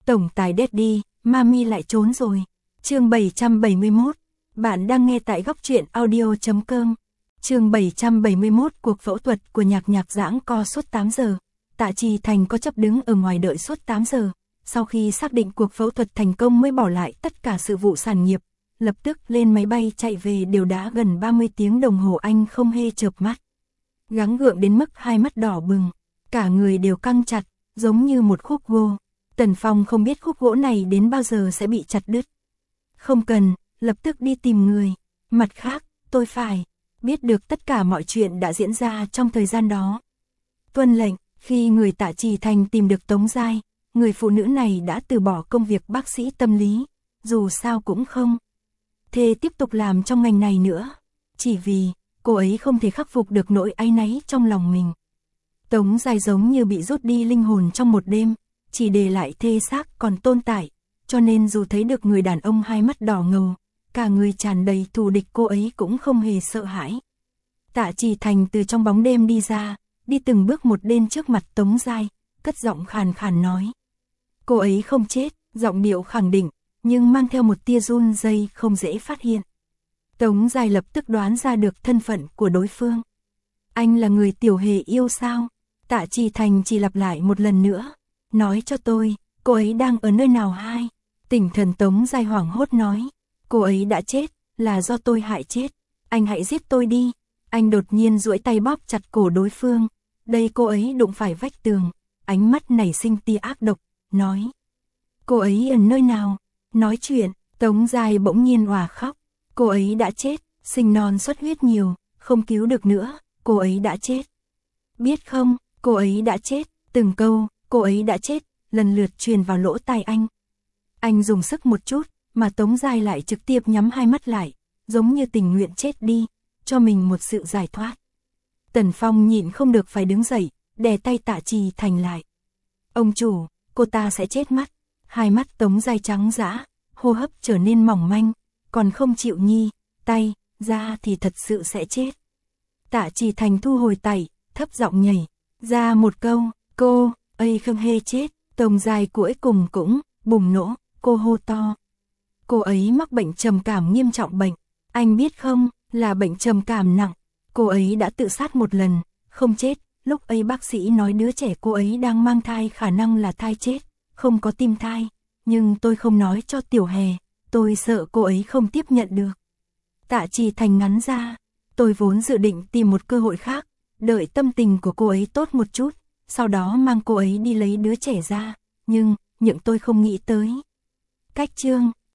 Tổng tài Daddy, Mami lại trốn rồi. Chương 771. Bạn đang nghe tại góc truyện audio.com. Chương 771. Cuộc phẫu thuật của Nhạc Nhạc giãn co suốt 8 giờ. Tạ Trì Thành có chấp đứng ở ngoài đợi suốt 8 giờ. Sau khi xác định cuộc phẫu thuật thành công mới bỏ lại tất cả sự vụ sản nghiệp. Lập tức lên máy bay chạy về, đều đã gần 30 tiếng đồng hồ anh không hề chợp mắt. Gắng gượng đến mức hai mắt đỏ bừng, cả người đều căng chặt, giống như một khúc gỗ. Tần Phong không biết khúc gỗ này đến bao giờ sẽ bị chặt đứt. Không cần, lập tức đi tìm người. Mặt khác, tôi phải biết được tất cả mọi chuyện đã diễn ra trong thời gian đó. Tuân lệnh. Khi người Tạ Trì Thành tìm được Tống Giai, người phụ nữ này đã từ bỏ công việc bác sĩ tâm lý, dù sao cũng không thể tiếp tục làm trong ngành này nữa, chỉ vì cô ấy không thể khắc phục được nỗi áy náy trong lòng mình. Tống Giai giống như bị rút đi linh hồn trong một đêm, chỉ để lại thê xác còn tồn tại, cho nên dù thấy được người đàn ông hai mắt đỏ ngầu, cả người tràn đầy thù địch, cô ấy cũng không hề sợ hãi. Tạ Trì Thành từ trong bóng đêm đi ra, đi từng bước một đến trước mặt Tống Giai, cất giọng khàn khàn nói. Cô ấy không chết, giọng điệu khẳng định, nhưng mang theo một tia run rẩy không dễ phát hiện. Tống Giai lập tức đoán ra được thân phận của đối phương. Anh là người Tiểu Hề yêu sao? Tạ Trì Thành chỉ lặp lại một lần nữa. Nói cho tôi, cô ấy đang ở nơi nào hai? Tỉnh thần Tống Giai hoảng hốt nói. Cô ấy đã chết, là do tôi hại chết. Anh hãy giết tôi đi. Anh đột nhiên duỗi tay bóp chặt cổ đối phương. Đây cô ấy đụng phải vách tường, ánh mắt nảy sinh tia ác độc, nói. Cô ấy ở nơi nào? Nói chuyện, Tống Giai bỗng nhiên òa khóc. Cô ấy đã chết, sinh non xuất huyết nhiều, không cứu được nữa, cô ấy đã chết. Biết không, cô ấy đã chết, từng câu, cô ấy đã chết, lần lượt truyền vào lỗ tai anh. Anh dùng sức một chút, mà Tống Giai lại trực tiếp nhắm hai mắt lại, giống như tình nguyện chết đi, cho mình một sự giải thoát. Tần Phong nhịn không được phải đứng dậy, đè tay Tạ Trì Thành lại. Ông chủ, cô ta sẽ chết mất. Hai mắt Tống Giai trắng dã, hô hấp trở nên mỏng manh, còn không chịu nhi tay ra thì thật sự sẽ chết. Tạ Trì Thành thu hồi tay, thấp giọng nhảy ra một câu, cô ấy không hề chết. Tống Giai cuối cùng cũng bùng nổ, cô hô to. Cô ấy mắc bệnh trầm cảm nghiêm trọng. Bệnh, anh biết không, là bệnh trầm cảm nặng. Cô ấy đã tự sát một lần, không chết. Lúc ấy bác sĩ nói đứa trẻ cô ấy đang mang thai khả năng là thai chết, không có tim thai. Nhưng tôi không nói cho Tiểu Hề, tôi sợ cô ấy không tiếp nhận được. Tạ Trì Thành ngắn ra, tôi vốn dự định tìm một cơ hội khác, đợi tâm tình của cô ấy tốt một chút, sau đó mang cô ấy đi lấy đứa trẻ ra, nhưng tôi không nghĩ tới. Cách chương